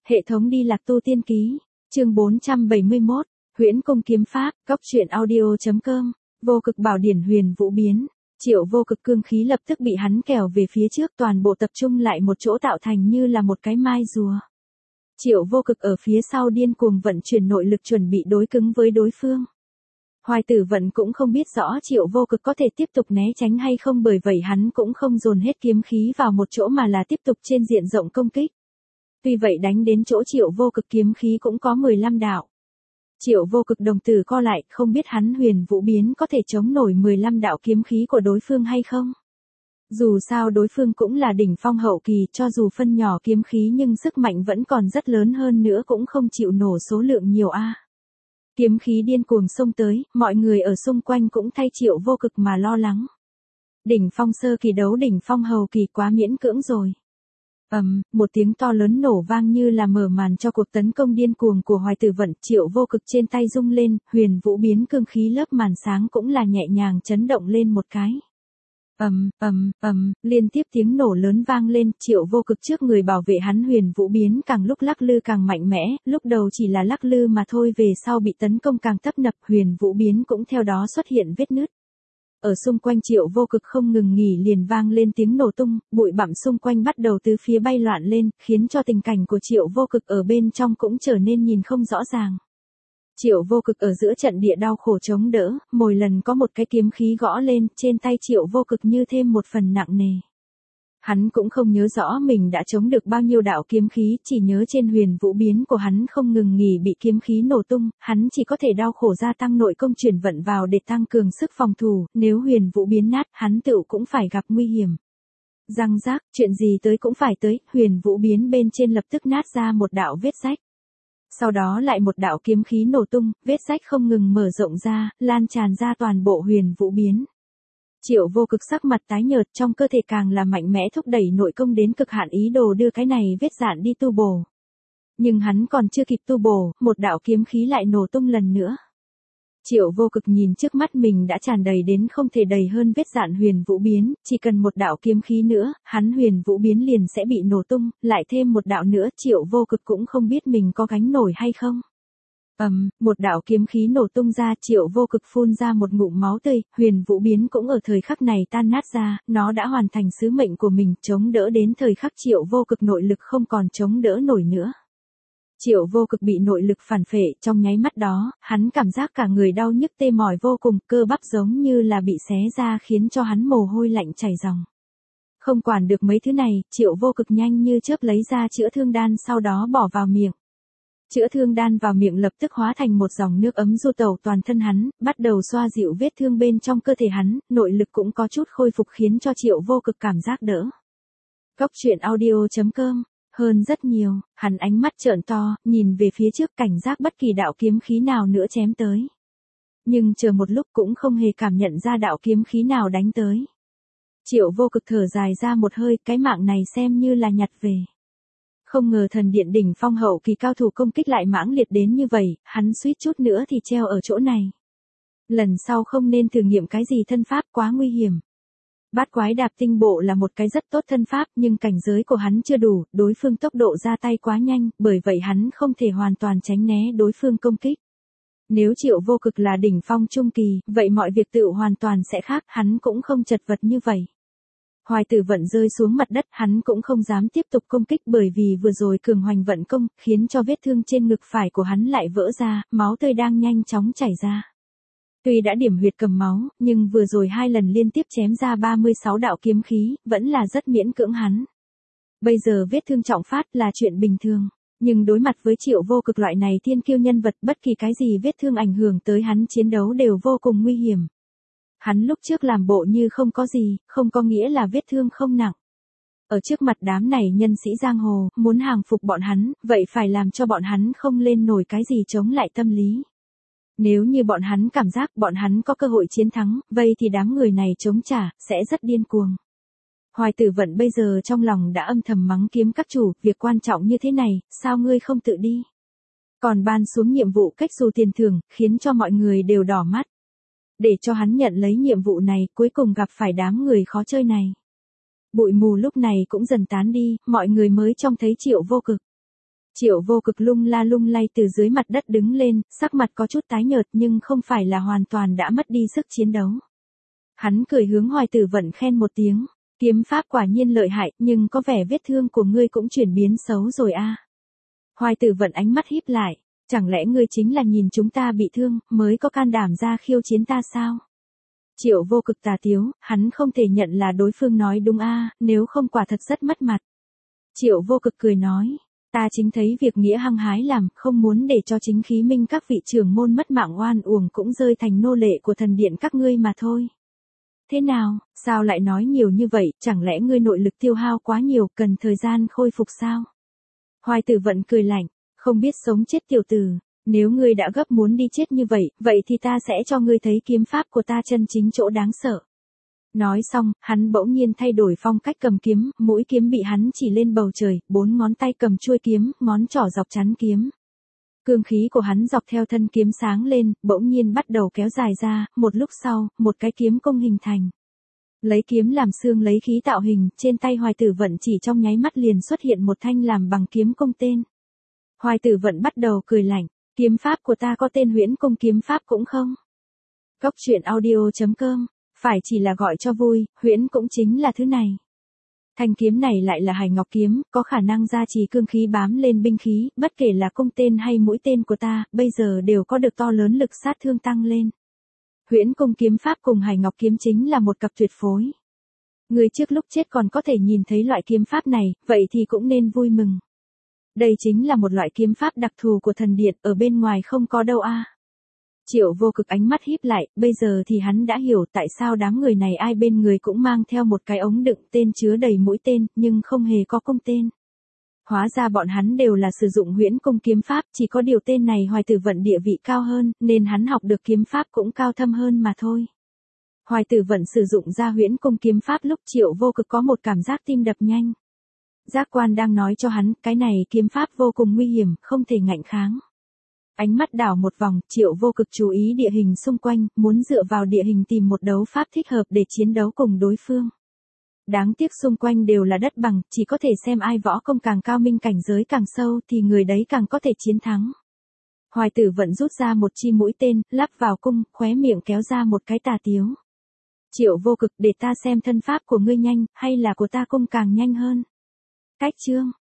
Hệ thống đi lạc tu tiên ký, chương 471, Huyễn Cung kiếm pháp, Cốc truyện audio.com, vô cực bảo điển huyền vũ biến. Triệu vô cực cương khí lập tức bị hắn kèo về phía trước, toàn bộ tập trung lại một chỗ tạo thành như là một cái mai rùa. Triệu vô cực ở phía sau điên cuồng vận chuyển nội lực chuẩn bị đối cứng với đối phương. Hoài Tử Vận cũng không biết rõ Triệu vô cực có thể tiếp tục né tránh hay không, bởi vậy hắn cũng không dồn hết kiếm khí vào một chỗ mà là tiếp tục trên diện rộng công kích. Tuy vậy đánh đến chỗ Triệu vô cực kiếm khí cũng có 15 đạo. Triệu vô cực đồng tử co lại, không biết hắn huyền vũ biến có thể chống nổi 15 đạo kiếm khí của đối phương hay không. Dù sao đối phương cũng là đỉnh phong hậu kỳ, cho dù phân nhỏ kiếm khí nhưng sức mạnh vẫn còn rất lớn, hơn nữa cũng không chịu nổ số lượng nhiều a. Kiếm khí điên cuồng xông tới, mọi người ở xung quanh cũng thay Triệu vô cực mà lo lắng. Đỉnh phong sơ kỳ đấu đỉnh phong hậu kỳ quá miễn cưỡng rồi. Một tiếng to lớn nổ vang như là mở màn cho cuộc tấn công điên cuồng của Hoài Tử Vận. Triệu vô cực trên tay rung lên, huyền vũ biến cương khí lớp màn sáng cũng là nhẹ nhàng chấn động lên một cái. Liên tiếp tiếng nổ lớn vang lên, Triệu vô cực trước người bảo vệ hắn huyền vũ biến càng lúc lắc lư càng mạnh mẽ, lúc đầu chỉ là lắc lư mà thôi, về sau bị tấn công càng tấp nập, huyền vũ biến cũng theo đó xuất hiện vết nứt. Ở xung quanh Triệu vô cực không ngừng nghỉ liền vang lên tiếng nổ tung, bụi bặm xung quanh bắt đầu từ phía bay loạn lên, khiến cho tình cảnh của Triệu vô cực ở bên trong cũng trở nên nhìn không rõ ràng. Triệu vô cực ở giữa trận địa đau khổ chống đỡ, mỗi lần có một cái kiếm khí gõ lên, trên tay Triệu vô cực như thêm một phần nặng nề. Hắn cũng không nhớ rõ mình đã chống được bao nhiêu đạo kiếm khí, chỉ nhớ trên huyền vũ biến của hắn không ngừng nghỉ bị kiếm khí nổ tung, hắn chỉ có thể đau khổ gia tăng nội công chuyển vận vào để tăng cường sức phòng thủ, nếu huyền vũ biến nát, hắn tựu cũng phải gặp nguy hiểm. Răng rác, chuyện gì tới cũng phải tới, huyền vũ biến bên trên lập tức nát ra một đạo vết rách. Sau đó lại một đạo kiếm khí nổ tung, vết rách không ngừng mở rộng ra, lan tràn ra toàn bộ huyền vũ biến. Triệu vô cực sắc mặt tái nhợt, trong cơ thể càng là mạnh mẽ thúc đẩy nội công đến cực hạn, ý đồ đưa cái này vết dạn đi tu bổ. Nhưng hắn còn chưa kịp tu bổ, một đạo kiếm khí lại nổ tung lần nữa. Triệu vô cực nhìn trước mắt mình đã tràn đầy đến không thể đầy hơn vết dạn huyền vũ biến, chỉ cần một đạo kiếm khí nữa, hắn huyền vũ biến liền sẽ bị nổ tung, lại thêm một đạo nữa, Triệu vô cực cũng không biết mình có gánh nổi hay không. Một đạo kiếm khí nổ tung ra, Triệu vô cực phun ra một ngụm máu tươi, huyền vũ biến cũng ở thời khắc này tan nát ra, nó đã hoàn thành sứ mệnh của mình, chống đỡ đến thời khắc Triệu vô cực nội lực không còn chống đỡ nổi nữa. Triệu vô cực bị nội lực phản phệ, trong nháy mắt đó, hắn cảm giác cả người đau nhức tê mỏi vô cùng, cơ bắp giống như là bị xé ra khiến cho hắn mồ hôi lạnh chảy ròng. Không quản được mấy thứ này, Triệu vô cực nhanh như chớp lấy ra chữa thương đan, sau đó bỏ vào miệng. Chữa thương đan vào miệng lập tức hóa thành một dòng nước ấm du tẩu toàn thân hắn, bắt đầu xoa dịu vết thương bên trong cơ thể hắn, nội lực cũng có chút khôi phục khiến cho Triệu vô cực cảm giác đỡ. Cốc truyện audio.com, hơn rất nhiều, hắn ánh mắt trợn to, nhìn về phía trước cảnh giác bất kỳ đạo kiếm khí nào nữa chém tới. Nhưng chờ một lúc cũng không hề cảm nhận ra đạo kiếm khí nào đánh tới. Triệu vô cực thở dài ra một hơi, cái mạng này xem như là nhặt về. Không ngờ thần điện đỉnh phong hậu kỳ cao thủ công kích lại mãng liệt đến như vậy, hắn suýt chút nữa thì treo ở chỗ này. Lần sau không nên thử nghiệm cái gì thân pháp, quá nguy hiểm. Bát quái đạp tinh bộ là một cái rất tốt thân pháp, nhưng cảnh giới của hắn chưa đủ, đối phương tốc độ ra tay quá nhanh, bởi vậy hắn không thể hoàn toàn tránh né đối phương công kích. Nếu Triệu vô cực là đỉnh phong trung kỳ, vậy mọi việc tự hoàn toàn sẽ khác, hắn cũng không chật vật như vậy. Hoài Tử Vận rơi xuống mặt đất, hắn cũng không dám tiếp tục công kích, bởi vì vừa rồi cường hoành vận công, khiến cho vết thương trên ngực phải của hắn lại vỡ ra, máu tươi đang nhanh chóng chảy ra. Tuy đã điểm huyệt cầm máu, nhưng vừa rồi 2 lần liên tiếp chém ra 36 đạo kiếm khí, vẫn là rất miễn cưỡng hắn. Bây giờ vết thương trọng phát là chuyện bình thường, nhưng đối mặt với Triệu vô cực loại này thiên kiêu nhân vật, bất kỳ cái gì vết thương ảnh hưởng tới hắn chiến đấu đều vô cùng nguy hiểm. Hắn lúc trước làm bộ như không có gì, không có nghĩa là vết thương không nặng. Ở trước mặt đám này nhân sĩ giang hồ, muốn hàng phục bọn hắn, vậy phải làm cho bọn hắn không lên nổi cái gì chống lại tâm lý. Nếu như bọn hắn cảm giác bọn hắn có cơ hội chiến thắng, vậy thì đám người này chống trả, sẽ rất điên cuồng. Hoài Tử Vận bây giờ trong lòng đã âm thầm mắng kiếm các chủ, việc quan trọng như thế này, sao ngươi không tự đi? Còn ban xuống nhiệm vụ cách xù tiền thưởng, khiến cho mọi người đều đỏ mắt. Để cho hắn nhận lấy nhiệm vụ này, cuối cùng gặp phải đám người khó chơi này. Bụi mù lúc này cũng dần tán đi, mọi người mới trông thấy Triệu vô cực. Triệu Vô Cực lung la lung lay từ dưới mặt đất đứng lên, sắc mặt có chút tái nhợt nhưng không phải là hoàn toàn đã mất đi sức chiến đấu. Hắn cười hướng Hoài Tử Vận khen một tiếng, kiếm pháp quả nhiên lợi hại, nhưng có vẻ vết thương của ngươi cũng chuyển biến xấu rồi a. Hoài Tử Vận ánh mắt híp lại, chẳng lẽ ngươi chính là nhìn chúng ta bị thương, mới có can đảm ra khiêu chiến ta sao? Triệu Vô Cực tà tiếu, hắn không thể nhận là đối phương nói đúng a, nếu không quả thật rất mất mặt. Triệu Vô Cực cười nói, ta chính thấy việc nghĩa hăng hái làm, không muốn để cho chính khí minh các vị trưởng môn mất mạng oan uổng cũng rơi thành nô lệ của thần điện các ngươi mà thôi. Thế nào, sao lại nói nhiều như vậy, chẳng lẽ ngươi nội lực tiêu hao quá nhiều, cần thời gian khôi phục sao? Hoài Tử Vận cười lạnh, không biết sống chết tiểu tử, nếu ngươi đã gấp muốn đi chết như vậy, vậy thì ta sẽ cho ngươi thấy kiếm pháp của ta chân chính chỗ đáng sợ. Nói xong, hắn bỗng nhiên thay đổi phong cách cầm kiếm, mũi kiếm bị hắn chỉ lên bầu trời, 4 ngón tay cầm chuôi kiếm, ngón trỏ dọc chắn kiếm. Cương khí của hắn dọc theo thân kiếm sáng lên, bỗng nhiên bắt đầu kéo dài ra, một lúc sau, một cái kiếm công hình thành. Lấy kiếm làm xương lấy khí tạo hình, trên tay Hoài Tử Vận chỉ trong nháy mắt liền xuất hiện một thanh làm bằng kiếm công tên. Hoài Tử Vận bắt đầu cười lạnh, kiếm pháp của ta có tên Huyễn Công kiếm pháp cũng không? Cốc truyện audio.com, phải chỉ là gọi cho vui, huyễn cũng chính là thứ này. Thanh kiếm này lại là Hải Ngọc kiếm, có khả năng gia trì cương khí bám lên binh khí, bất kể là công tên hay mũi tên của ta, bây giờ đều có được to lớn lực sát thương tăng lên. Huyễn Công kiếm pháp cùng Hải Ngọc kiếm chính là một cặp tuyệt phối. Người trước lúc chết còn có thể nhìn thấy loại kiếm pháp này, vậy thì cũng nên vui mừng. Đây chính là một loại kiếm pháp đặc thù của thần điện, ở bên ngoài không có đâu a. Triệu Vô Cực ánh mắt híp lại, bây giờ thì hắn đã hiểu tại sao đám người này ai bên người cũng mang theo một cái ống đựng tên chứa đầy mũi tên, nhưng không hề có công tên. Hóa ra bọn hắn đều là sử dụng Huyễn Công kiếm pháp, chỉ có điều tên này Hoài Tử Vận địa vị cao hơn, nên hắn học được kiếm pháp cũng cao thâm hơn mà thôi. Hoài Tử Vận sử dụng ra Huyễn Công kiếm pháp lúc Triệu Vô Cực có một cảm giác tim đập nhanh. Giác quan đang nói cho hắn, cái này kiếm pháp vô cùng nguy hiểm, không thể ngạnh kháng. Ánh mắt đảo một vòng, Triệu Vô Cực chú ý địa hình xung quanh, muốn dựa vào địa hình tìm một đấu pháp thích hợp để chiến đấu cùng đối phương. Đáng tiếc xung quanh đều là đất bằng, chỉ có thể xem ai võ công càng cao minh cảnh giới càng sâu thì người đấy càng có thể chiến thắng. Hoài Tử Vận rút ra một chi mũi tên, lắp vào cung, khóe miệng kéo ra một cái tà tiếu. Triệu Vô Cực, để ta xem thân pháp của ngươi nhanh, hay là của ta cung càng nhanh hơn. Cách chương.